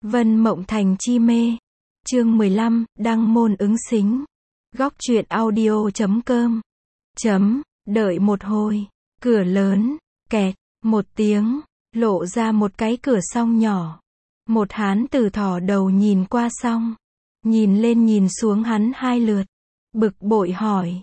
Vân Mộng Thành chi mê. Chương 15, đăng môn ứng xính. Góc truyện audio.com. Đợi một hồi. Cửa lớn. Kẹt. Một tiếng. Lộ ra một cái cửa song nhỏ. Một hán tử thò đầu nhìn qua song. Nhìn lên nhìn xuống hắn hai lượt. Bực bội hỏi.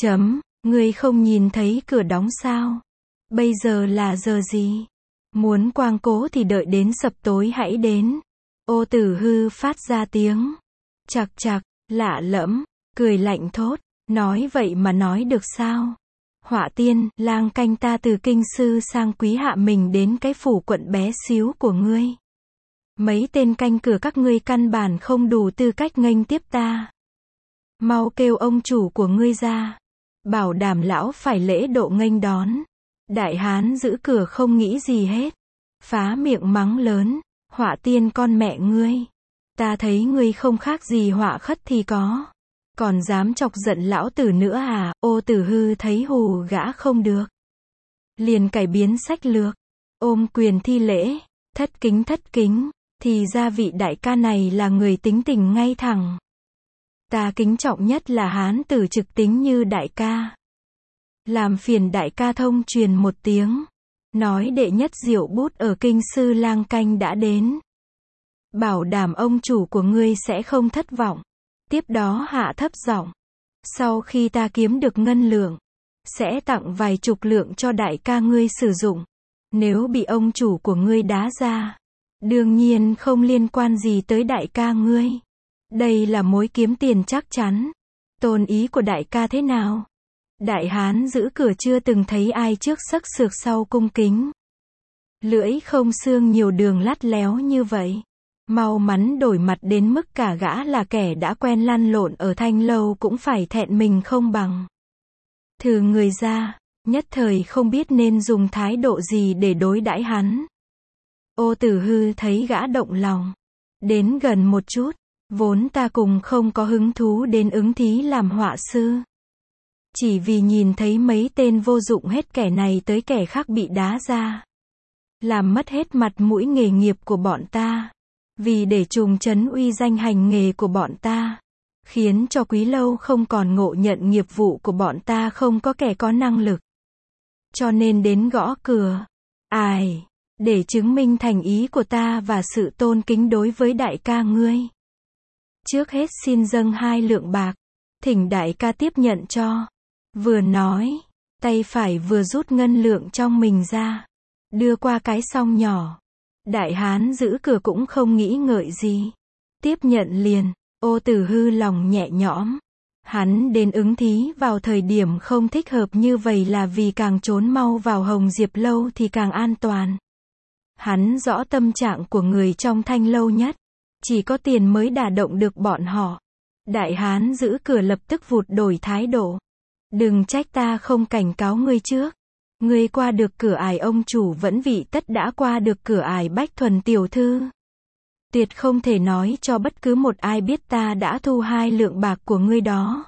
Ngươi không nhìn thấy cửa đóng sao? Bây giờ là giờ gì? Muốn quang cố thì đợi đến sập tối hãy đến. Ô Tử Hư phát ra tiếng. Chạc chạc, lạ lẫm, cười lạnh thốt. Nói vậy mà nói được sao? Họa tiên, lang canh ta từ kinh sư sang quý hạ mình đến cái phủ quận bé xíu của ngươi. Mấy tên canh cửa các ngươi căn bản không đủ tư cách nghênh tiếp ta. Mau kêu ông chủ của ngươi ra. Bảo đảm lão phải lễ độ nghênh đón. Đại hán giữ cửa không nghĩ gì hết. Phá miệng mắng lớn. Họa tiên con mẹ ngươi. Ta thấy ngươi không khác gì họa khất thì có. Còn dám chọc giận lão tử nữa à? Ô Tử Hư thấy hù gã không được. Liền cải biến sách lược. Ôm quyền thi lễ. Thất kính. Thì ra vị đại ca này là người tính tình ngay thẳng. Ta kính trọng nhất là hán tử trực tính như đại ca. Làm phiền đại ca thông truyền một tiếng. Nói đệ nhất diệu bút ở kinh sư lang canh đã đến. Bảo đảm ông chủ của ngươi sẽ không thất vọng. Tiếp đó hạ thấp giọng. Sau khi ta kiếm được ngân lượng, sẽ tặng vài chục lượng cho đại ca ngươi sử dụng. Nếu bị ông chủ của ngươi đá ra, đương nhiên không liên quan gì tới đại ca ngươi. Đây là mối kiếm tiền chắc chắn. Tôn ý của đại ca thế nào? Đại hán giữ cửa chưa từng thấy ai trước sắc sược sau cung kính. Lưỡi không xương nhiều đường lắt léo như vậy. Mau mắn đổi mặt đến mức cả gã là kẻ đã quen lăn lộn ở thanh lâu cũng phải thẹn mình không bằng. Thử người ra, nhất thời không biết nên dùng thái độ gì để đối đãi hắn. Ô Tử Hư thấy gã động lòng. Đến gần một chút, vốn ta cùng không có hứng thú đến ứng thí làm họa sư. Chỉ vì nhìn thấy mấy tên vô dụng hết kẻ này tới kẻ khác bị đá ra. Làm mất hết mặt mũi nghề nghiệp của bọn ta. Vì để trùng trấn uy danh hành nghề của bọn ta. Khiến cho quý lâu không còn ngộ nhận nghiệp vụ của bọn ta không có kẻ có năng lực. Cho nên đến gõ cửa. Ai? Để chứng minh thành ý của ta và sự tôn kính đối với đại ca ngươi. Trước hết xin dâng 2 lượng bạc. Thỉnh đại ca tiếp nhận cho. Vừa nói, tay phải vừa rút ngân lượng trong mình ra. Đưa qua cái song nhỏ. Đại hán giữ cửa cũng không nghĩ ngợi gì. Tiếp nhận liền. Ô Tử Hư lòng nhẹ nhõm. Hắn đến ứng thí vào thời điểm không thích hợp như vậy là vì càng trốn mau vào Hồng Diệp lâu thì càng an toàn. Hắn rõ tâm trạng của người trong thanh lâu nhất. Chỉ có tiền mới đả động được bọn họ. Đại hán giữ cửa lập tức vụt đổi thái độ. Đừng trách ta không cảnh cáo ngươi trước. Ngươi qua được cửa ải ông chủ vẫn vị tất đã qua được cửa ải Bách Thuần tiểu thư. Tuyệt không thể nói cho bất cứ một ai biết ta đã thu 2 lượng bạc của ngươi đó.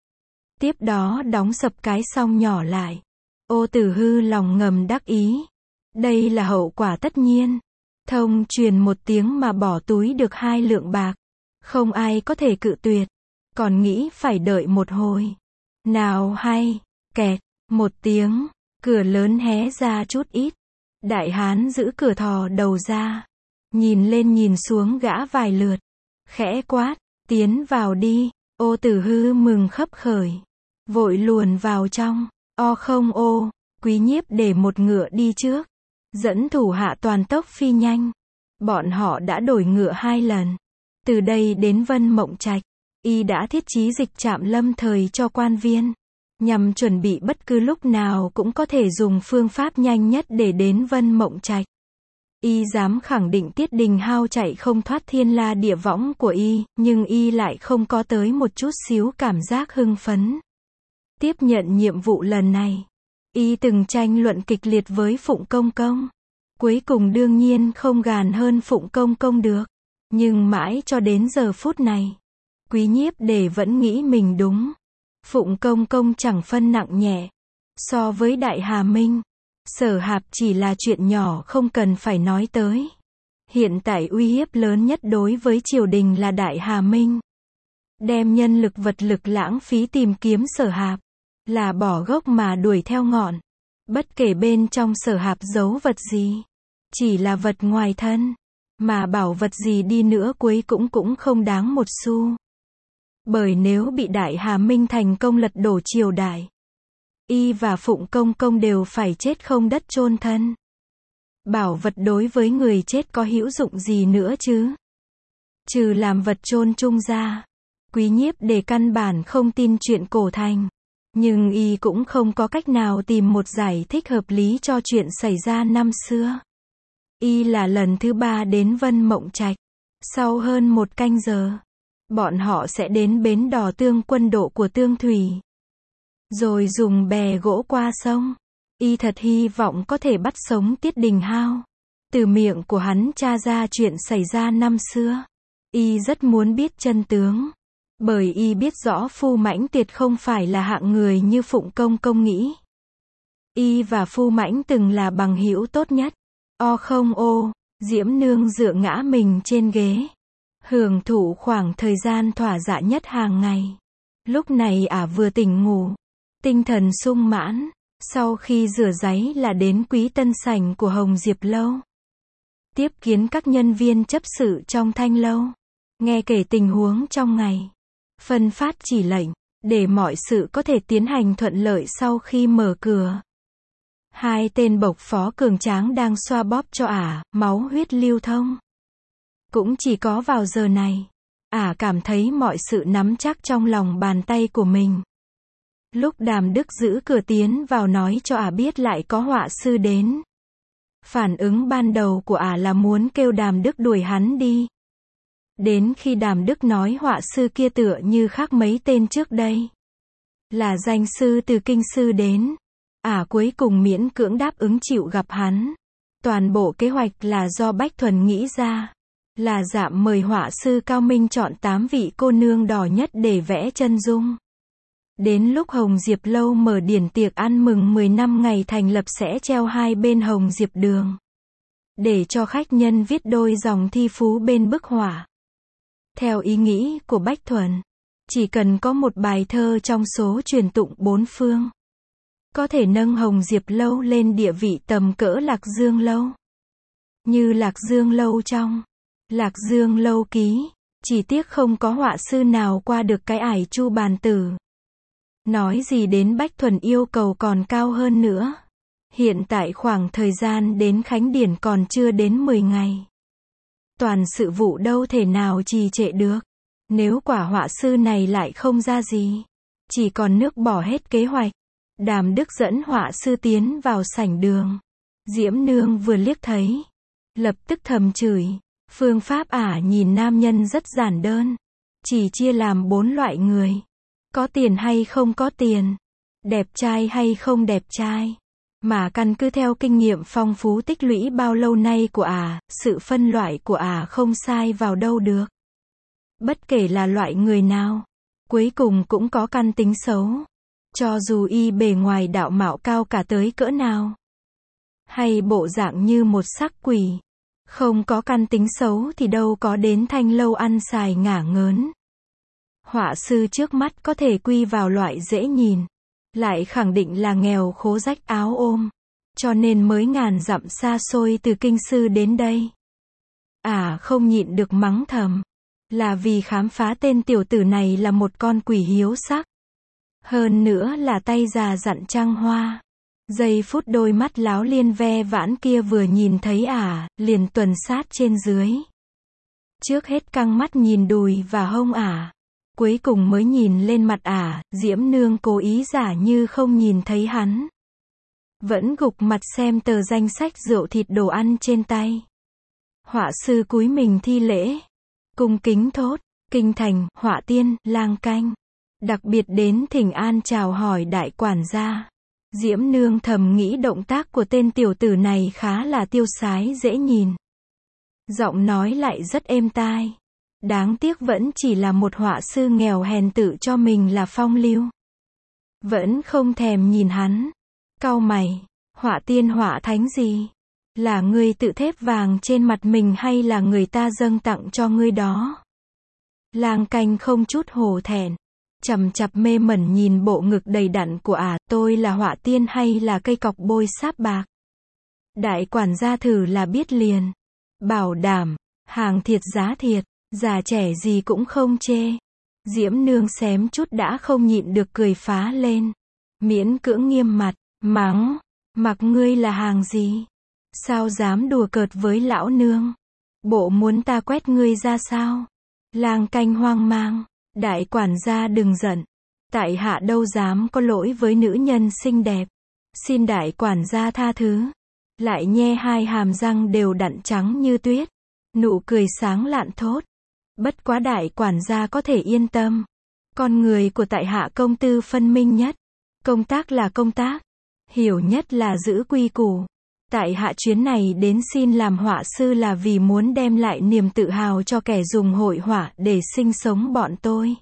Tiếp đó đóng sập cái song nhỏ lại. Ô Tử Hư lòng ngầm đắc ý. Đây là hậu quả tất nhiên. Thông truyền một tiếng mà bỏ túi được 2 lượng bạc. Không ai có thể cự tuyệt. Còn nghĩ phải đợi một hồi. Nào hay. Kẹt. Một tiếng. Cửa lớn hé ra chút ít. Đại hán giữ cửa thò đầu ra. Nhìn lên nhìn xuống gã vài lượt. Khẽ quát. Tiến vào đi. Ô Tử Hư mừng khấp khởi. Vội luồn vào trong. Không ô. Quý nhiếp để một ngựa đi trước. Dẫn thủ hạ toàn tốc phi nhanh. Bọn họ đã đổi ngựa 2 lần. Từ đây đến Vân Mộng Trạch. Y đã thiết trí dịch trạm lâm thời cho quan viên. Nhằm chuẩn bị bất cứ lúc nào cũng có thể dùng phương pháp nhanh nhất để đến Vân Mộng Trạch. Y dám khẳng định Tiết Đình Hao chạy không thoát thiên la địa võng của Y, nhưng Y lại không có tới một chút xíu cảm giác hưng phấn. Tiếp nhận nhiệm vụ lần này, Y từng tranh luận kịch liệt với Phụng Công Công. Cuối cùng đương nhiên không gàn hơn Phụng Công Công được. Nhưng mãi cho đến giờ phút này, Quý nhiếp để vẫn nghĩ mình đúng. Phụng Công Công chẳng phân nặng nhẹ. So với Đại Hà Minh, Sở Hạp chỉ là chuyện nhỏ không cần phải nói tới. Hiện tại uy hiếp lớn nhất đối với triều đình là Đại Hà Minh. Đem nhân lực vật lực lãng phí tìm kiếm Sở Hạp, là bỏ gốc mà đuổi theo ngọn. Bất kể bên trong Sở Hạp giấu vật gì, chỉ là vật ngoài thân, mà bảo vật gì đi nữa cuối cũng không đáng một xu. Bởi nếu bị Đại Hà Minh thành công lật đổ triều đại, y và Phụng Công Công đều phải chết không đất chôn thân. Bảo vật đối với người chết có hữu dụng gì nữa chứ? Trừ làm vật chôn chung ra. Quý Nhiếp Đề căn bản không tin chuyện cổ thành. Nhưng y cũng không có cách nào tìm một giải thích hợp lý cho chuyện xảy ra năm xưa. Y là lần thứ 3 đến Vân Mộng Trạch. Sau hơn 1 canh giờ, bọn họ sẽ đến bến đò Tương Quân Độ của Tương Thủy. Rồi dùng bè gỗ qua sông. Y thật hy vọng có thể bắt sống Tiết Đình Hao. Từ miệng của hắn tra ra chuyện xảy ra năm xưa. Y rất muốn biết chân tướng. Bởi y biết rõ Phu Mãnh Tiệt không phải là hạng người như Phụng Công Công nghĩ. Y và Phu Mãnh từng là bằng hữu tốt nhất. Không ô, Diễm Nương dựa ngã mình trên ghế. Hưởng thụ khoảng thời gian thỏa dạ nhất hàng ngày. Lúc này vừa tỉnh ngủ. Tinh thần sung mãn. Sau khi rửa ráy là đến Quý Tân Sảnh của Hồng Diệp Lâu. Tiếp kiến các nhân viên chấp sự trong Thanh Lâu. Nghe kể tình huống trong ngày. Phân phát chỉ lệnh, để mọi sự có thể tiến hành thuận lợi sau khi mở cửa. 2 tên bộc phó cường tráng đang xoa bóp cho máu huyết lưu thông. Cũng chỉ có vào giờ này, cảm thấy mọi sự nắm chắc trong lòng bàn tay của mình. Lúc Đàm Đức giữ cửa tiến vào nói cho biết lại có họa sư đến. Phản ứng ban đầu của là muốn kêu Đàm Đức đuổi hắn đi. Đến khi Đàm Đức nói họa sư kia tựa như khác mấy tên trước đây. Là danh sư từ kinh sư đến. Cuối cùng miễn cưỡng đáp ứng chịu gặp hắn. Toàn bộ kế hoạch là do Bách Thuần nghĩ ra. Là dạm mời họa sư cao minh chọn 8 vị cô nương đỏ nhất để vẽ chân dung. Đến lúc Hồng Diệp Lâu mở điển tiệc ăn mừng 10 năm ngày thành lập sẽ treo 2 bên Hồng Diệp đường. Để cho khách nhân viết đôi dòng thi phú bên bức họa. Theo ý nghĩ của Bách Thuần, chỉ cần có một bài thơ trong số truyền tụng 4 phương, có thể nâng Hồng Diệp Lâu lên địa vị tầm cỡ Lạc Dương Lâu. Như Lạc Dương Lâu trong Lạc Dương Lâu ký, chỉ tiếc không có họa sư nào qua được cái ải Chu Bàn Tử. Nói gì đến Bách Thuần yêu cầu còn cao hơn nữa. Hiện tại khoảng thời gian đến Khánh Điển còn chưa đến 10 ngày. Toàn sự vụ đâu thể nào trì trệ được. Nếu quả họa sư này lại không ra gì, chỉ còn nước bỏ hết kế hoạch. Đàm Đức dẫn họa sư tiến vào sảnh đường. Diễm Nương vừa liếc thấy, lập tức thầm chửi. Phương pháp nhìn nam nhân rất giản đơn. Chỉ chia làm 4 loại người. Có tiền hay không có tiền. Đẹp trai hay không đẹp trai. Mà căn cứ theo kinh nghiệm phong phú tích lũy bao lâu nay của sự phân loại của không sai vào đâu được. Bất kể là loại người nào, cuối cùng cũng có căn tính xấu. Cho dù y bề ngoài đạo mạo cao cả tới cỡ nào. Hay bộ dạng như một sắc quỷ. Không có căn tính xấu thì đâu có đến Thanh Lâu ăn xài ngả ngớn. Họa sư trước mắt có thể quy vào loại dễ nhìn. Lại khẳng định là nghèo khố rách áo ôm. Cho nên mới ngàn dặm xa xôi từ kinh sư đến đây. Không nhịn được mắng thầm. Là vì khám phá tên tiểu tử này là một con quỷ hiếu sắc. Hơn nữa là tay già dặn trăng hoa. Giây phút đôi mắt láo liên ve vãn kia vừa nhìn thấy liền tuần sát trên dưới. Trước hết căng mắt nhìn đùi và hông cuối cùng mới nhìn lên mặt Diễm Nương cố ý giả như không nhìn thấy hắn. Vẫn gục mặt xem tờ danh sách rượu thịt đồ ăn trên tay. Họa sư cúi mình thi lễ. Cung kính thốt, kinh thành, họa tiên, lang canh. Đặc biệt đến thỉnh an chào hỏi đại quản gia. Diễm Nương thầm nghĩ động tác của tên tiểu tử này khá là tiêu sái dễ nhìn. Giọng nói lại rất êm tai. Đáng tiếc vẫn chỉ là một họa sư nghèo hèn tự cho mình là phong lưu. Vẫn không thèm nhìn hắn. Cau mày, họa tiên họa thánh gì? Là ngươi tự thếp vàng trên mặt mình hay là người ta dâng tặng cho ngươi đó? Lang Canh không chút hổ thẹn, chằm chặp mê mẩn nhìn bộ ngực đầy đặn của tôi là họa tiên hay là cây cọc bôi sáp bạc? Đại quản gia thử là biết liền. Bảo đảm, hàng thiệt giá thiệt, già trẻ gì cũng không chê. Diễm Nương xém chút đã không nhịn được cười phá lên. Miễn cưỡng nghiêm mặt, mắng, mặc ngươi là hàng gì? Sao dám đùa cợt với lão nương? Bộ muốn ta quét ngươi ra sao? Lang Canh hoang mang, đại quản gia đừng giận. Tại hạ đâu dám có lỗi với nữ nhân xinh đẹp. Xin đại quản gia tha thứ. Lại nhe hai hàm răng đều đặn trắng như tuyết. Nụ cười sáng lạn thốt. Bất quá đại quản gia có thể yên tâm. Con người của tại hạ công tư phân minh nhất. Công tác là công tác. Hiểu nhất là giữ quy củ. Tại hạ chuyến này đến xin làm họa sư là vì muốn đem lại niềm tự hào cho kẻ dùng hội họa để sinh sống bọn tôi.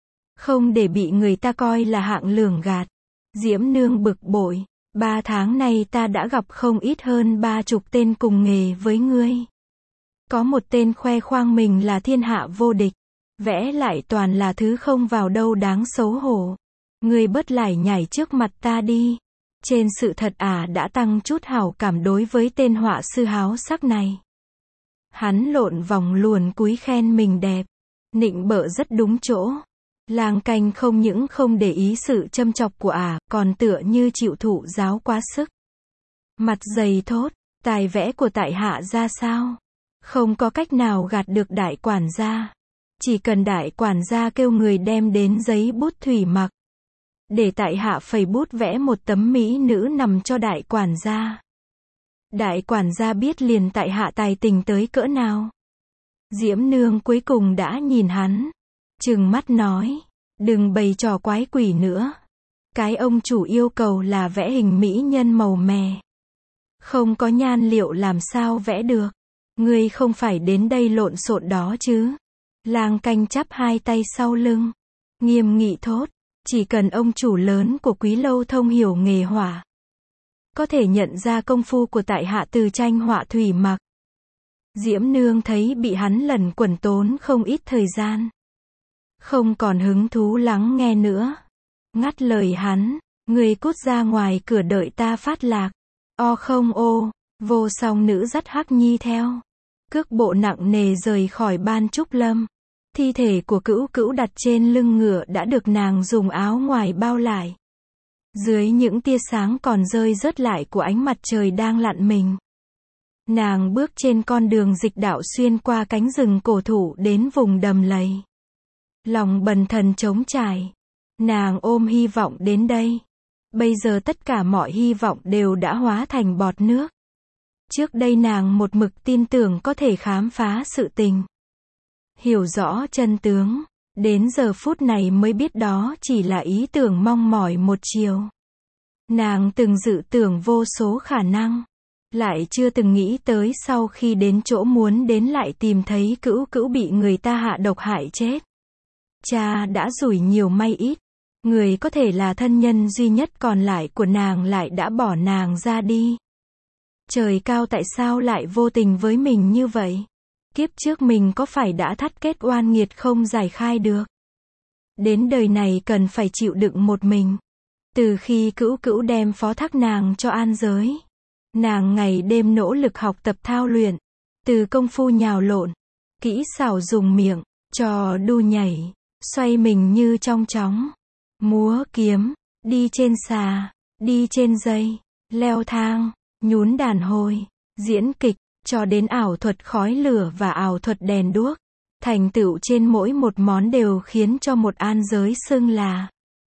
Không để bị người ta coi là hạng lường gạt. Diễm Nương bực bội. 3 tháng nay ta đã gặp không ít hơn 30 tên cùng nghề với ngươi. Có một tên khoe khoang mình là thiên hạ vô địch. Vẽ lại toàn là thứ không vào đâu đáng xấu hổ. Ngươi bớt lải nhải trước mặt ta đi. Trên sự thật đã tăng chút hảo cảm đối với tên họa sư háo sắc này. Hắn lộn vòng luồn cúi khen mình đẹp. Nịnh bợ rất đúng chỗ. Lang Canh không những không để ý sự châm chọc của còn tựa như chịu thụ giáo quá sức. Mặt dày thốt, tài vẽ của tại hạ ra sao? Không có cách nào gạt được đại quản gia. Chỉ cần đại quản gia kêu người đem đến giấy bút thủy mặc. Để tại hạ phẩy bút vẽ một tấm mỹ nữ nằm cho đại quản gia. Đại quản gia biết liền tại hạ tài tình tới cỡ nào. Diễm Nương cuối cùng đã nhìn hắn. Trừng mắt nói, đừng bày trò quái quỷ nữa. Cái ông chủ yêu cầu là vẽ hình mỹ nhân màu mè. Không có nhan liệu làm sao vẽ được. Ngươi không phải đến đây lộn xộn đó chứ. Lang Canh chắp hai tay sau lưng. Nghiêm nghị thốt, chỉ cần ông chủ lớn của Quý Lâu thông hiểu nghề họa. Có thể nhận ra công phu của tại hạ từ tranh họa thủy mặc. Diễm Nương thấy bị hắn lẩn quẩn tốn không ít thời gian. Không còn hứng thú lắng nghe nữa. Ngắt lời hắn, người cút ra ngoài cửa đợi ta phát lạc. Không ô, vô song nữ dắt Hắc Nhi theo. Cước bộ nặng nề rời khỏi Ban Trúc Lâm. Thi thể của Cữu Cữu đặt trên lưng ngựa đã được nàng dùng áo ngoài bao lại. Dưới những tia sáng còn rơi rớt lại của ánh mặt trời đang lặn mình. Nàng bước trên con đường dịch đạo xuyên qua cánh rừng cổ thụ đến vùng đầm lầy. Lòng bần thần trống trải. Nàng ôm hy vọng đến đây. Bây giờ tất cả mọi hy vọng đều đã hóa thành bọt nước. Trước đây nàng một mực tin tưởng có thể khám phá sự tình. Hiểu rõ chân tướng. Đến giờ phút này mới biết đó chỉ là ý tưởng mong mỏi một chiều. Nàng từng dự tưởng vô số khả năng. Lại chưa từng nghĩ tới sau khi đến chỗ muốn đến lại tìm thấy Cữu Cữu bị người ta hạ độc hại chết. Cha đã rủi nhiều may ít. Người có thể là thân nhân duy nhất còn lại của nàng lại đã bỏ nàng ra đi. Trời cao tại sao lại vô tình với mình như vậy? Kiếp trước mình có phải đã thắt kết oan nghiệt không giải khai được? Đến đời này cần phải chịu đựng một mình. Từ khi Cữu Cữu đem phó thác nàng cho an giới. Nàng ngày đêm nỗ lực học tập thao luyện. Từ công phu nhào lộn, kỹ xảo dùng miệng, trò đu nhảy, xoay mình như trong chóng, múa kiếm, đi trên xà, đi trên dây, leo thang, nhún đàn hồi, diễn kịch, cho đến ảo thuật khói lửa và ảo thuật đèn đuốc. Thành tựu trên mỗi một món đều khiến cho một an giới xưng là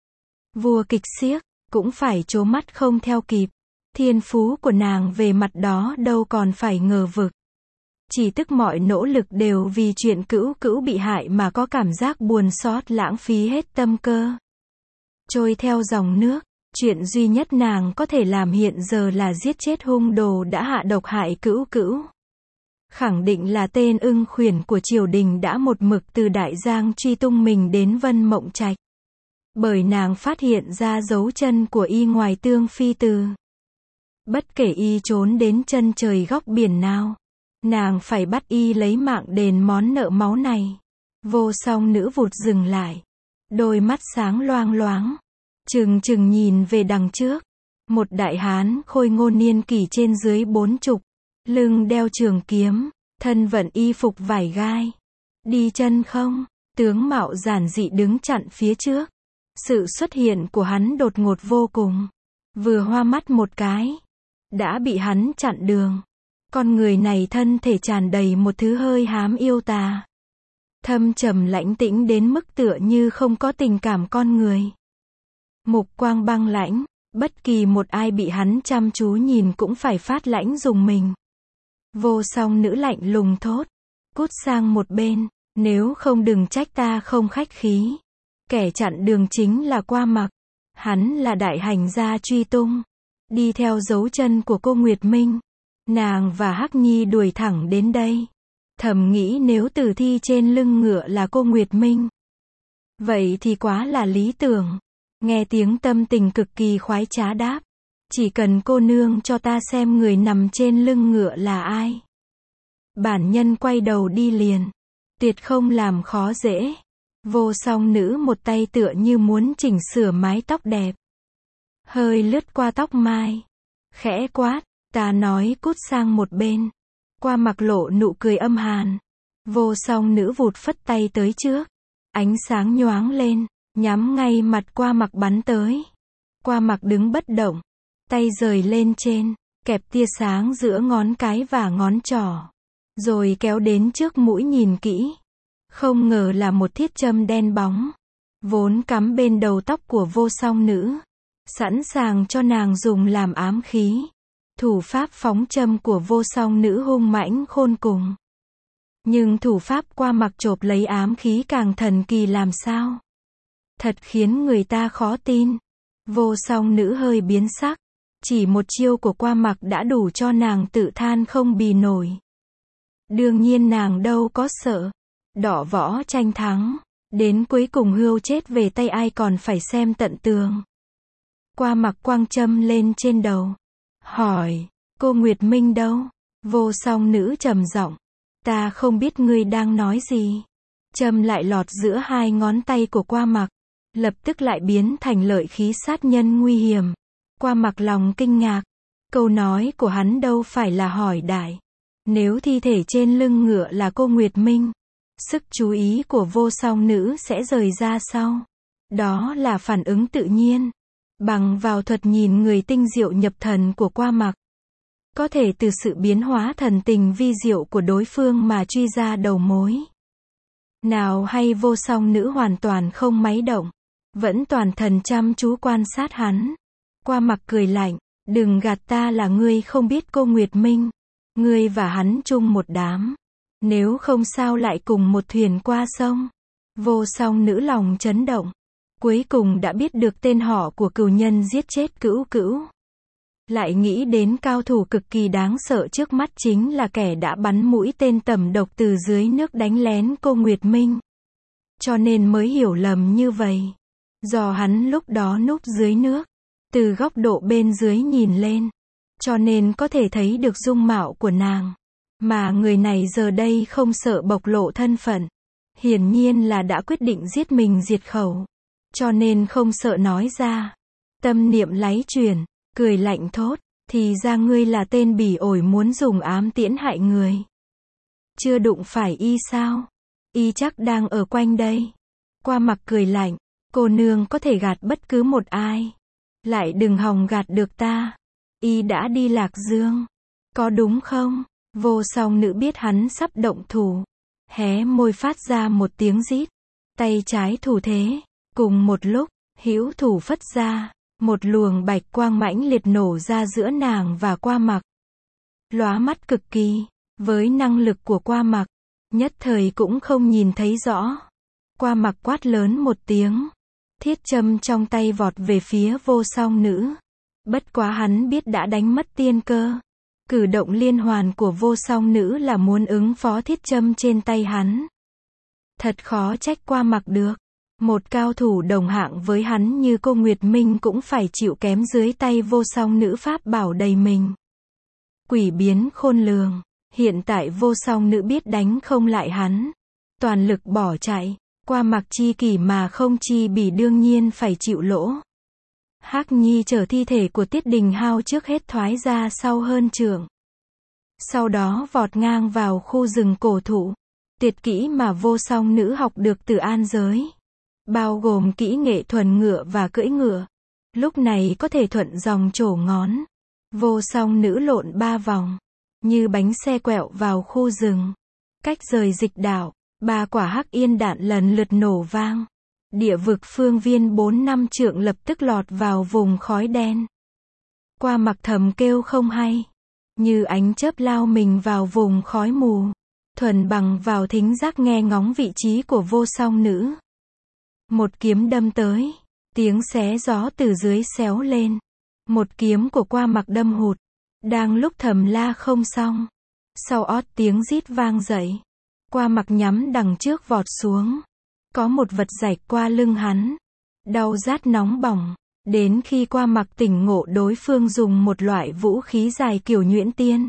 vua kịch xiếc, cũng phải trố mắt không theo kịp. Thiên phú của nàng về mặt đó đâu còn phải ngờ vực. Chỉ tức mọi nỗ lực đều vì chuyện Cữu Cữu bị hại mà có cảm giác buồn xót lãng phí hết tâm cơ. Trôi theo dòng nước, chuyện duy nhất nàng có thể làm hiện giờ là giết chết hung đồ đã hạ độc hại Cữu Cữu. Khẳng định là tên ưng khuyển của triều đình đã một mực từ Đại Giang truy tung mình đến Vân Mộng Trạch. Bởi nàng phát hiện ra dấu chân của y ngoài Tương Phi Từ. Bất kể y trốn đến chân trời góc biển nào, nàng phải bắt y lấy mạng đền món nợ máu này. Vô song nữ vụt dừng lại. Đôi mắt sáng loang loáng. Trừng trừng nhìn về đằng trước. Một đại hán khôi ngô niên kỷ trên dưới 40, lưng đeo trường kiếm, thân vận y phục vải gai. Đi chân không, tướng mạo giản dị đứng chặn phía trước. Sự xuất hiện của hắn đột ngột vô cùng. Vừa hoa mắt một cái, đã bị hắn chặn đường. Con người này thân thể tràn đầy một thứ hơi hám yêu tà. Thâm trầm lãnh tĩnh đến mức tựa như không có tình cảm con người. Mục quang băng lãnh, bất kỳ một ai bị hắn chăm chú nhìn cũng phải phát lãnh rùng mình. Vô song nữ lạnh lùng thốt, cút sang một bên, nếu không đừng trách ta không khách khí. Kẻ chặn đường chính là Qua Mặc. Hắn là đại hành gia truy tung, đi theo dấu chân của cô Nguyệt Minh. Nàng và Hắc Nhi đuổi thẳng đến đây. Thầm nghĩ nếu tử thi trên lưng ngựa là cô Nguyệt Minh, vậy thì quá là lý tưởng. Nghe tiếng tâm tình cực kỳ khoái trá đáp, chỉ cần cô nương cho ta xem người nằm trên lưng ngựa là ai, bản nhân quay đầu đi liền, tuyệt không làm khó dễ. Vô song nữ một tay tựa như muốn chỉnh sửa mái tóc đẹp, hơi lướt qua tóc mai, khẽ quát, ta nói cút sang một bên. Qua Mặc lộ nụ cười âm hàn. Vô song nữ vụt phất tay tới trước, ánh sáng nhoáng lên, nhắm ngay mặt Qua Mặc bắn tới. Qua Mặc đứng bất động, tay rời lên trên, kẹp tia sáng giữa ngón cái và ngón trỏ, rồi kéo đến trước mũi nhìn kỹ. Không ngờ là một thiết châm đen bóng, vốn cắm bên đầu tóc của vô song nữ, sẵn sàng cho nàng dùng làm ám khí. Thủ pháp phóng châm của vô song nữ hung mãnh khôn cùng. Nhưng thủ pháp Qua Mặc chộp lấy ám khí càng thần kỳ làm sao. Thật khiến người ta khó tin. Vô song nữ hơi biến sắc. Chỉ một chiêu của Qua Mặc đã đủ cho nàng tự than không bì nổi. Đương nhiên nàng đâu có sợ. Đỏ võ tranh thắng. Đến cuối cùng hươu chết về tay ai còn phải xem tận tường. Qua Mặc quang châm lên trên đầu. Hỏi, cô Nguyệt Minh đâu? Vô song nữ trầm giọng, ta không biết ngươi đang nói gì. Châm lại lọt giữa hai ngón tay của Qua Mặc, lập tức lại biến thành lợi khí sát nhân nguy hiểm. Qua Mặc lòng kinh ngạc, câu nói của hắn đâu phải là hỏi đại. Nếu thi thể trên lưng ngựa là cô Nguyệt Minh, sức chú ý của vô song nữ sẽ rời ra sau. Đó là phản ứng tự nhiên. Bằng vào thuật nhìn người tinh diệu nhập thần của Qua Mặc, có thể từ sự biến hóa thần tình vi diệu của đối phương mà truy ra đầu mối. Nào hay vô song nữ hoàn toàn không máy động, vẫn toàn thần chăm chú quan sát hắn. Qua Mặc cười lạnh, đừng gạt ta là ngươi không biết cô Nguyệt Minh. Ngươi và hắn chung một đám, nếu không sao lại cùng một thuyền qua sông. Vô song nữ lòng chấn động. Cuối cùng đã biết được tên họ của cừu nhân giết chết Cữu Cữu. Lại nghĩ đến cao thủ cực kỳ đáng sợ trước mắt chính là kẻ đã bắn mũi tên tầm độc từ dưới nước đánh lén cô Nguyệt Minh. Cho nên mới hiểu lầm như vậy. Do hắn lúc đó núp dưới nước, từ góc độ bên dưới nhìn lên, cho nên có thể thấy được dung mạo của nàng. Mà người này giờ đây không sợ bộc lộ thân phận. Hiển nhiên là đã quyết định giết mình diệt khẩu. Cho nên không sợ nói ra. Tâm niệm láy chuyển, cười lạnh thốt, thì ra ngươi là tên bỉ ổi muốn dùng ám tiễn hại người. Chưa đụng phải y sao? Y chắc đang ở quanh đây. Qua Mặc cười lạnh, cô nương có thể gạt bất cứ một ai. Lại đừng hòng gạt được ta. Y đã đi Lạc Dương. Có đúng không? Vô song nữ biết hắn sắp động thủ. Hé môi phát ra một tiếng rít. Tay trái thủ thế. Cùng một lúc, hữu thủ phất ra, một luồng bạch quang mãnh liệt nổ ra giữa nàng và Qua Mặc. Lóa mắt cực kỳ, với năng lực của Qua Mặc, nhất thời cũng không nhìn thấy rõ. Qua Mặc quát lớn một tiếng, thiết châm trong tay vọt về phía vô song nữ. Bất quá hắn biết đã đánh mất tiên cơ. Cử động liên hoàn của vô song nữ là muốn ứng phó thiết châm trên tay hắn. Thật khó trách Qua Mặc được. Một cao thủ đồng hạng với hắn như cô Nguyệt Minh cũng phải chịu kém dưới tay vô song nữ pháp bảo đầy mình. Quỷ biến khôn lường. Hiện tại vô song nữ biết đánh không lại hắn. Toàn lực bỏ chạy. Qua mặc chi kỷ mà không chi bỉ đương nhiên phải chịu lỗ. Hắc Nhi chở thi thể của Tiết Đình Hao trước hết thoái ra sau hơn trượng. Sau đó vọt ngang vào khu rừng cổ thụ. Tuyệt kỹ mà vô song nữ học được từ an giới. Bao gồm kỹ nghệ thuần ngựa và cưỡi ngựa. Lúc này có thể thuận dòng trổ ngón. Vô song nữ lộn 3 vòng. Như bánh xe quẹo vào khu rừng. Cách rời dịch đạo. 3 quả hắc yên đạn lần lượt nổ vang. Địa vực phương viên 4-5 trượng lập tức lọt vào vùng khói đen. Qua mặc thầm kêu không hay. Như ánh chớp lao mình vào vùng khói mù. Thuần bằng vào thính giác nghe ngóng vị trí của vô song nữ. Một kiếm đâm tới. Tiếng xé gió từ dưới xéo lên. Một kiếm của qua mặc đâm hụt. Đang lúc thầm la không xong. Sau ót tiếng rít vang dậy. Qua mặc nhắm đằng trước vọt xuống. Có một vật rạch qua lưng hắn. Đau rát nóng bỏng. Đến khi qua mặc tỉnh ngộ đối phương dùng một loại vũ khí dài kiểu nhuyễn tiên.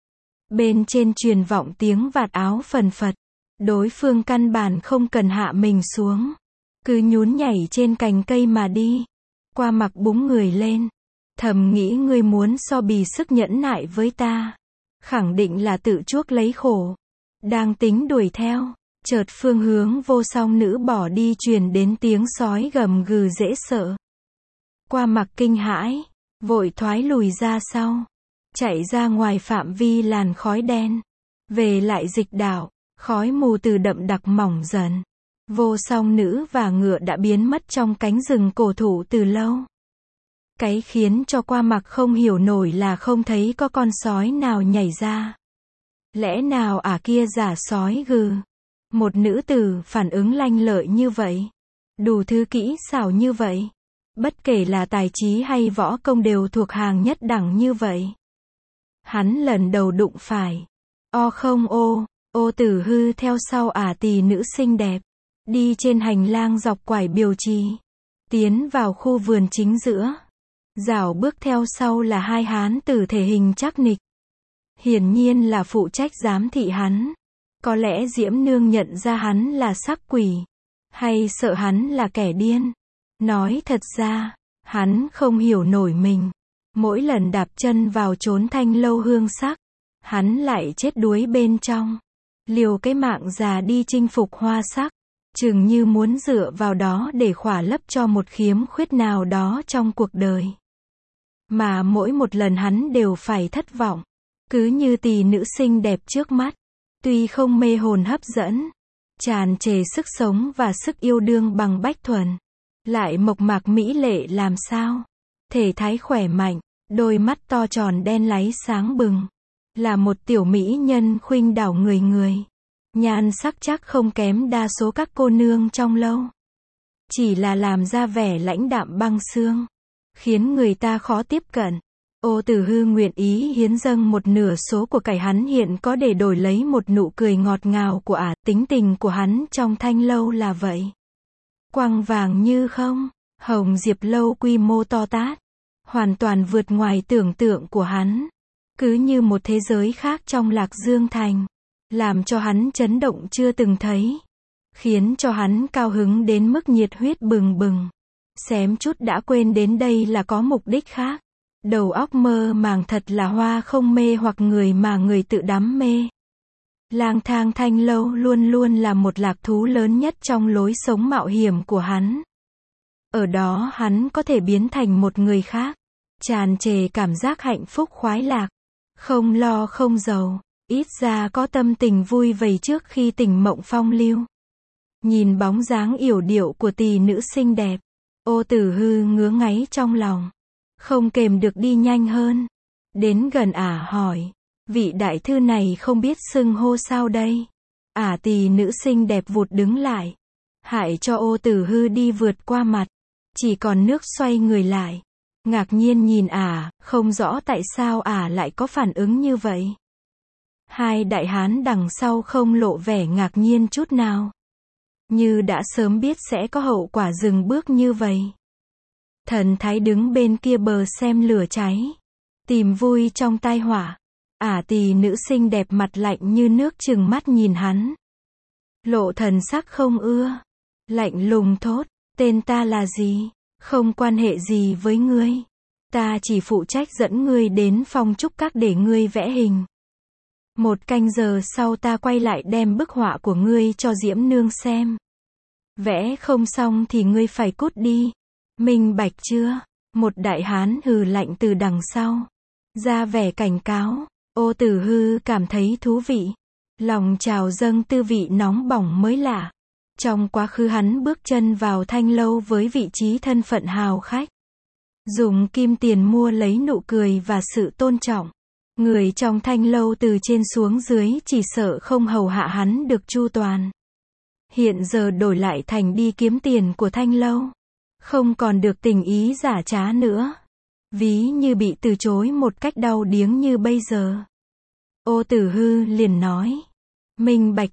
Bên trên truyền vọng tiếng vạt áo phần phật. Đối phương căn bản không cần hạ mình xuống. Cứ nhún nhảy trên cành cây mà đi. Qua mặc búng người lên. Thầm nghĩ ngươi muốn so bì sức nhẫn nại với ta. Khẳng định là tự chuốc lấy khổ. Đang tính đuổi theo. Chợt phương hướng vô song nữ bỏ đi truyền đến tiếng sói gầm gừ dễ sợ. Qua mặc kinh hãi. Vội thoái lùi ra sau. Chạy ra ngoài phạm vi làn khói đen. Về lại dịch đạo. Khói mù từ đậm đặc mỏng dần. Vô song nữ và ngựa đã biến mất trong cánh rừng cổ thụ từ lâu. Cái khiến cho qua mặc không hiểu nổi là không thấy có con sói nào nhảy ra. Lẽ nào kia giả sói gừ. Một nữ tử phản ứng lanh lợi như vậy. Đủ thứ kỹ xảo như vậy. Bất kể là tài trí hay võ công đều thuộc hàng nhất đẳng như vậy. Hắn lần đầu đụng phải. Không ô tử hư theo sau tỷ nữ xinh đẹp. Đi trên hành lang dọc quải Biều Trì. Tiến vào khu vườn chính giữa. Rảo bước theo sau là 2 hán tử thể hình chắc nịch. Hiển nhiên là phụ trách giám thị hắn. Có lẽ Diễm Nương nhận ra hắn là sắc quỷ. Hay sợ hắn là kẻ điên. Nói thật ra, hắn không hiểu nổi mình. Mỗi lần đạp chân vào chốn thanh lâu hương sắc, hắn lại chết đuối bên trong. Liều cái mạng già đi chinh phục hoa sắc. Chừng như muốn dựa vào đó để khỏa lấp cho một khiếm khuyết nào đó trong cuộc đời. Mà mỗi một lần hắn đều phải thất vọng. Cứ như tỷ nữ xinh đẹp trước mắt. Tuy không mê hồn hấp dẫn. Tràn trề sức sống và sức yêu đương bằng bách thuần. Lại mộc mạc mỹ lệ làm sao. Thể thái khỏe mạnh. Đôi mắt to tròn đen láy sáng bừng. Là một tiểu mỹ nhân khuynh đảo người người. Nhan sắc chắc không kém đa số các cô nương trong lâu. Chỉ là làm ra vẻ lãnh đạm băng xương. Khiến người ta khó tiếp cận. Ô Tử Hư nguyện ý hiến dâng một nửa số của cải hắn hiện có để đổi lấy một nụ cười ngọt ngào của tính tình của hắn trong thanh lâu là vậy. Quang vàng như không, Hồng Diệp lâu quy mô to tát. Hoàn toàn vượt ngoài tưởng tượng của hắn. Cứ như một thế giới khác trong Lạc Dương Thành. Làm cho hắn chấn động chưa từng thấy. Khiến cho hắn cao hứng đến mức nhiệt huyết bừng bừng. Xém chút đã quên đến đây là có mục đích khác. Đầu óc mơ màng thật là hoa không mê hoặc người mà người tự đắm mê. Lang thang thanh lâu luôn luôn là một lạc thú lớn nhất trong lối sống mạo hiểm của hắn. Ở đó hắn có thể biến thành một người khác. Tràn trề cảm giác hạnh phúc khoái lạc. Không lo không giàu. Ít ra có tâm tình vui vầy trước khi tỉnh mộng phong lưu. Nhìn bóng dáng yểu điệu của tỷ nữ xinh đẹp. Ô Tử Hư ngứa ngáy trong lòng. Không kềm được đi nhanh hơn. Đến gần hỏi. Vị đại thư này không biết xưng hô sao đây. Tỷ nữ xinh đẹp vụt đứng lại. Hại cho Ô Tử Hư đi vượt qua mặt. Chỉ còn nước xoay người lại. Ngạc nhiên nhìn không rõ tại sao lại có phản ứng như vậy. Hai đại hán đằng sau không lộ vẻ ngạc nhiên chút nào. như đã sớm biết sẽ có hậu quả dừng bước như vậy. Thần thái đứng bên kia bờ xem lửa cháy, tìm vui trong tai họa. Ả tỳ nữ xinh đẹp mặt lạnh như nước trừng mắt nhìn hắn. Lộ thần sắc không ưa, lạnh lùng thốt, tên ta là gì? Không quan hệ gì với ngươi. Ta chỉ phụ trách dẫn ngươi đến phong trúc các để ngươi vẽ hình. 1 canh giờ sau ta quay lại đem bức họa của ngươi cho Diễm Nương xem. Vẽ không xong thì ngươi phải cút đi. Minh bạch chưa? Một đại hán hừ lạnh từ đằng sau, ra vẻ cảnh cáo. Ô Tử Hư cảm thấy thú vị. Lòng trào dâng tư vị nóng bỏng mới lạ. Trong quá khứ hắn bước chân vào thanh lâu với vị trí thân phận hào khách. Dùng kim tiền mua lấy nụ cười và sự tôn trọng. Người trong thanh lâu từ trên xuống dưới chỉ sợ không hầu hạ hắn được chu toàn. Hiện giờ đổi lại thành đi kiếm tiền của thanh lâu. Không còn được tình ý giả trá nữa. Ví như bị từ chối một cách đau điếng như bây giờ. Ô Tử Hư liền nói. Minh bạch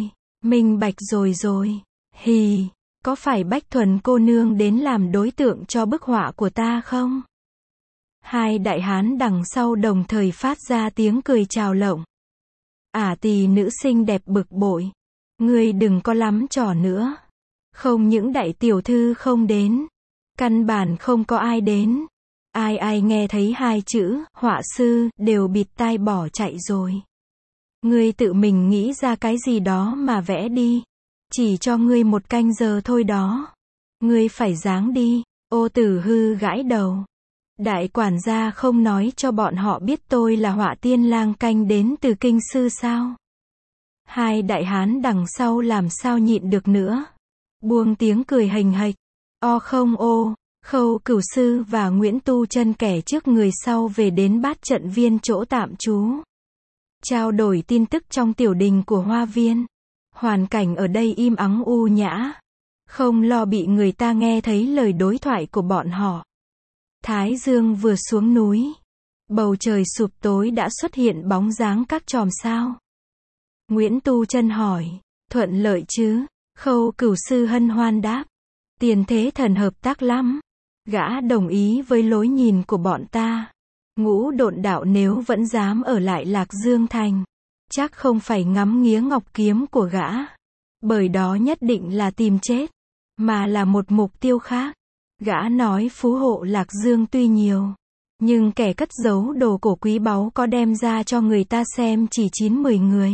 rồi. Hì, có phải Bách Thuần cô nương đến làm đối tượng cho bức họa của ta không? Hai đại hán đằng sau đồng thời phát ra tiếng cười chào lộng. Ả tỳ nữ xinh đẹp bực bội. Ngươi đừng có lắm trò nữa. Không những đại tiểu thư không đến, căn bản không có ai đến. Ai nghe thấy 2 chữ, họa sư, đều bịt tai bỏ chạy rồi. Ngươi tự mình nghĩ ra cái gì đó mà vẽ đi. Chỉ cho ngươi 1 canh giờ thôi đó. Ngươi phải dáng đi. Ô Tử Hư gãi đầu. Đại quản gia không nói cho bọn họ biết tôi là Họa Tiên Lang Canh đến từ kinh sư sao? Hai đại hán đằng sau làm sao nhịn được nữa. Buông tiếng cười hình hạch. Không ô. Khâu Cửu sư và Nguyễn Tu Chân kẻ trước người sau về đến Bát Trận Viên chỗ tạm trú. Trao đổi tin tức trong tiểu đình của Hoa Viên. Hoàn cảnh ở đây im ắng u nhã. Không lo bị người ta nghe thấy lời đối thoại của bọn họ. Thái dương vừa xuống núi. Bầu trời sụp tối đã xuất hiện bóng dáng các chòm sao. Nguyễn Tu Chân hỏi. Thuận lợi chứ? Khâu Cửu sư hân hoan đáp. Tiền thế thần hợp tác lắm. Gã đồng ý với lối nhìn của bọn ta. Ngũ Độn đạo nếu vẫn dám ở lại Lạc Dương Thành, chắc không phải ngắm nghía ngọc kiếm của gã. Bởi đó nhất định là tìm chết, mà là một mục tiêu khác. Gã nói phú hộ Lạc Dương tuy nhiều, nhưng kẻ cất giấu đồ cổ quý báu có đem ra cho người ta xem chỉ 9-10 người.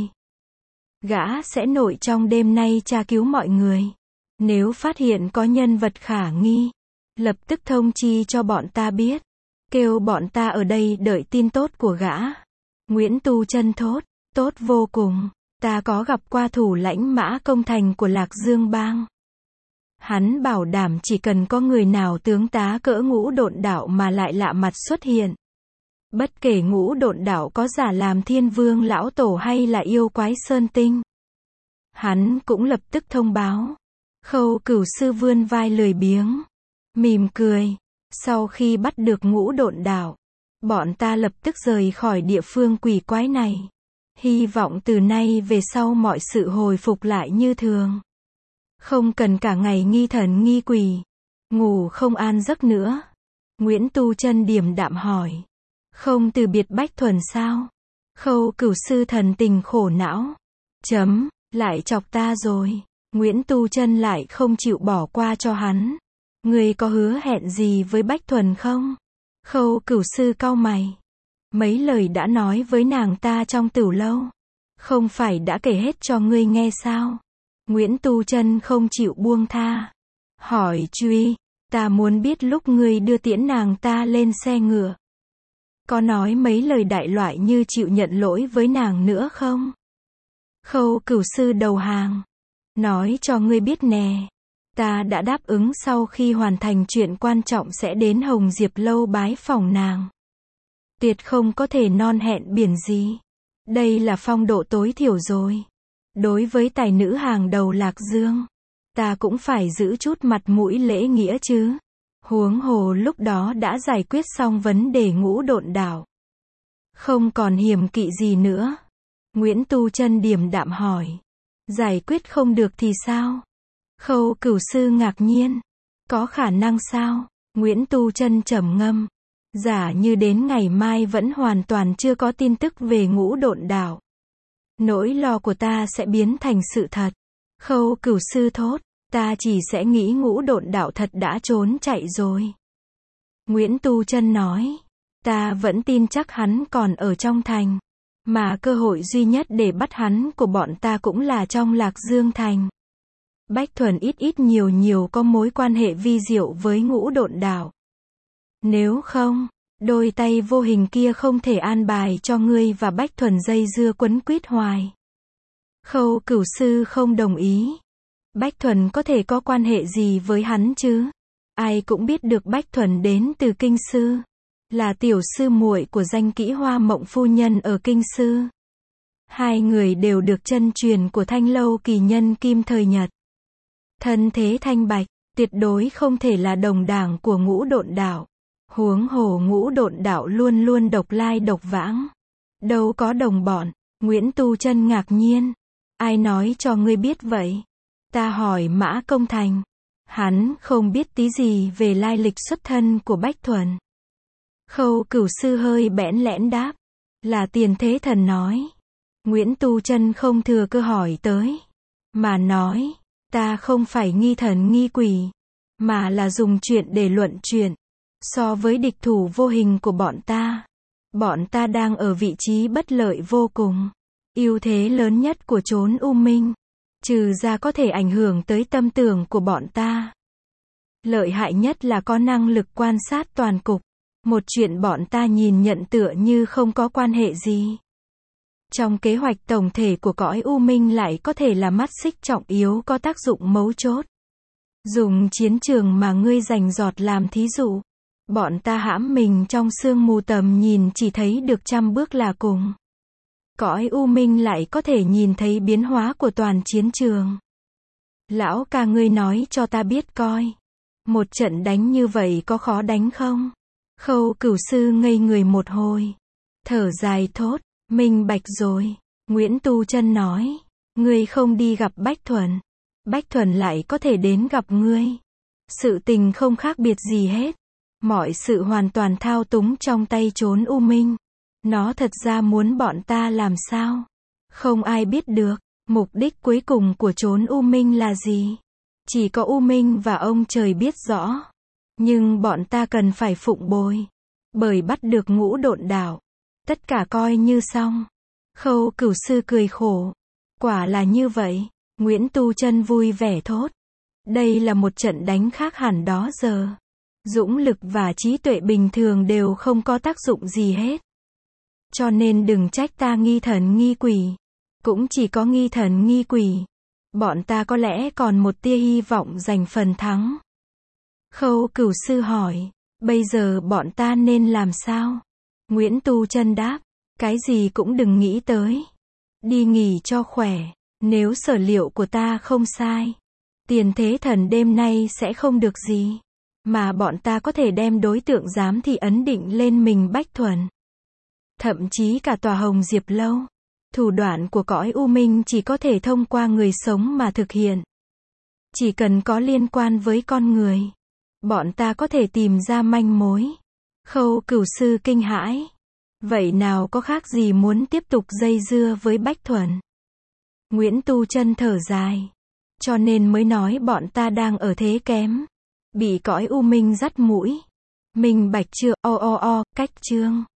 Gã sẽ nội trong đêm nay tra cứu mọi người. Nếu phát hiện có nhân vật khả nghi, lập tức thông chi cho bọn ta biết. Kêu bọn ta ở đây đợi tin tốt của gã. Nguyễn Tu Chân thốt. Tốt vô cùng. Ta có gặp qua thủ lãnh Mã Công Thành của Lạc Dương Bang. Hắn bảo đảm chỉ cần có người nào tướng tá cỡ Ngũ Độn đạo mà lại lạ mặt xuất hiện. Bất kể Ngũ Độn đạo có giả làm Thiên Vương lão tổ hay là yêu quái sơn tinh, hắn cũng lập tức thông báo. Khâu Cửu sư vươn vai lười biếng, mỉm cười. Sau khi bắt được Ngũ Độn đạo, bọn ta lập tức rời khỏi địa phương quỷ quái này. Hy vọng từ nay về sau mọi sự hồi phục lại như thường. Không cần cả ngày nghi thần nghi quỷ, ngủ không an giấc nữa. Nguyễn Tu Chân điềm đạm hỏi. Không từ biệt Bách Thuần sao? Khâu Cửu sư thần tình khổ não. Lại chọc ta rồi. Nguyễn Tu Chân lại không chịu bỏ qua cho hắn. Ngươi có hứa hẹn gì với Bách Thuần không? Khâu Cửu sư cau mày. Mấy lời đã nói với nàng ta trong tửu lâu, không phải đã kể hết cho ngươi nghe sao? Nguyễn Tu Chân không chịu buông tha. Hỏi truy. Ta muốn biết lúc ngươi đưa tiễn nàng ta lên xe ngựa, có nói mấy lời đại loại như chịu nhận lỗi với nàng nữa không? Khâu Cửu sư đầu hàng. Nói cho ngươi biết nè. Ta đã đáp ứng sau khi hoàn thành chuyện quan trọng sẽ đến Hồng Diệp lâu bái phỏng nàng. Tuyệt không có thể non hẹn biển gì. Đây là phong độ tối thiểu rồi. Đối với tài nữ hàng đầu Lạc Dương, ta cũng phải giữ chút mặt mũi lễ nghĩa chứ. Huống hồ lúc đó đã giải quyết xong vấn đề Ngũ Độn đạo, không còn hiềm kỵ gì nữa. Nguyễn Tu Chân điềm đạm hỏi. Giải quyết không được thì sao? Khâu Cửu sư ngạc nhiên. Có khả năng sao? Nguyễn Tu Chân trầm ngâm. Giả như đến ngày mai vẫn hoàn toàn chưa có tin tức về Ngũ Độn Đảo. Nỗi lo của ta sẽ biến thành sự thật. Khâu Cửu sư thốt. Ta chỉ sẽ nghĩ Ngũ Độn Đảo thật đã trốn chạy rồi. Nguyễn Tu Chân nói. Ta vẫn tin chắc hắn còn ở trong thành. Mà cơ hội duy nhất để bắt hắn của bọn ta cũng là trong Lạc Dương thành. Bách Thuần ít ít nhiều nhiều có mối quan hệ vi diệu với Ngũ Độn Đảo. Nếu không, đôi tay vô hình kia không thể an bài cho ngươi và Bách Thuần dây dưa quấn quýt hoài. Khâu Cửu sư không đồng ý. Bách Thuần có thể có quan hệ gì với hắn chứ? Ai cũng biết được Bách Thuần đến từ Kinh Sư. Là tiểu sư muội của danh kỹ Hoa Mộng phu nhân ở Kinh Sư. Hai người đều được chân truyền của Thanh Lâu kỳ nhân Kim Thời Nhật. Thân thế thanh bạch, tuyệt đối không thể là đồng đảng của Ngũ Độn Đảo. Huống hồ Ngũ Độn Đảo luôn luôn độc lai độc vãng. Đâu có đồng bọn. Nguyễn Tu Chân ngạc nhiên. Ai nói cho ngươi biết vậy? Ta hỏi Mã Công Thành. Hắn không biết tí gì về lai lịch xuất thân của Bách Thuần. Khâu Cửu sư hơi bẽn lẽn đáp. Là Tiền Thế Thần nói. Nguyễn Tu Chân không thừa cơ hỏi tới. Mà nói. Ta không phải nghi thần nghi quỷ. Mà là dùng chuyện để luận chuyện. So với địch thủ vô hình của bọn ta đang ở vị trí bất lợi vô cùng. Ưu thế lớn nhất của chốn U Minh. Trừ ra có thể ảnh hưởng tới tâm tưởng của bọn ta. Lợi hại nhất là có năng lực quan sát toàn cục. Một chuyện bọn ta nhìn nhận tựa như không có quan hệ gì. Trong kế hoạch tổng thể của cõi U Minh lại có thể là mắt xích trọng yếu có tác dụng mấu chốt. Dùng chiến trường mà ngươi rành rọt làm thí dụ. Bọn ta hãm mình trong sương mù tầm nhìn chỉ thấy được 100 bước là cùng. Cõi U Minh lại có thể nhìn thấy biến hóa của toàn chiến trường. Lão ca ngươi nói cho ta biết coi. Một trận đánh như vậy có khó đánh không? Khâu Cửu sư ngây người một hồi. Thở dài thốt. Minh bạch rồi. Nguyễn Tu Chân nói. Ngươi không đi gặp Bách Thuần. Bách Thuần lại có thể đến gặp ngươi. Sự tình không khác biệt gì hết. Mọi sự hoàn toàn thao túng trong tay chốn U Minh. Nó thật ra muốn bọn ta làm sao? Không ai biết được. Mục đích cuối cùng của chốn U Minh là gì? Chỉ có U Minh và ông trời biết rõ. Nhưng bọn ta cần phải phụng bồi. Bởi bắt được Ngũ Độn Đảo. Tất cả coi như xong. Khâu Cửu sư cười khổ. Quả là như vậy. Nguyễn Tu Chân vui vẻ thốt. Đây là một trận đánh khác hẳn đó giờ. Dũng lực và trí tuệ bình thường đều không có tác dụng gì hết. Cho nên đừng trách ta nghi thần nghi quỷ. Cũng chỉ có nghi thần nghi quỷ. Bọn ta có lẽ còn một tia hy vọng giành phần thắng. Khâu Cửu sư hỏi. Bây giờ bọn ta nên làm sao? Nguyễn Tu Chân đáp. Cái gì cũng đừng nghĩ tới. Đi nghỉ cho khỏe. Nếu sở liệu của ta không sai. Tiền Thế Thần đêm nay sẽ không được gì. Mà bọn ta có thể đem đối tượng giám thị ấn định lên mình Bách Thuần. Thậm chí cả tòa Hồng Diệp Lâu. Thủ đoạn của cõi U Minh chỉ có thể thông qua người sống mà thực hiện. Chỉ cần có liên quan với con người. Bọn ta có thể tìm ra manh mối. Khâu Cửu sư kinh hãi. Vậy nào có khác gì muốn tiếp tục dây dưa với Bách Thuần? Nguyễn Tu Chân thở dài. Cho nên mới nói bọn ta đang ở thế kém. Bị cõi U Minh dắt mũi. Minh bạch chưa? Cách chương.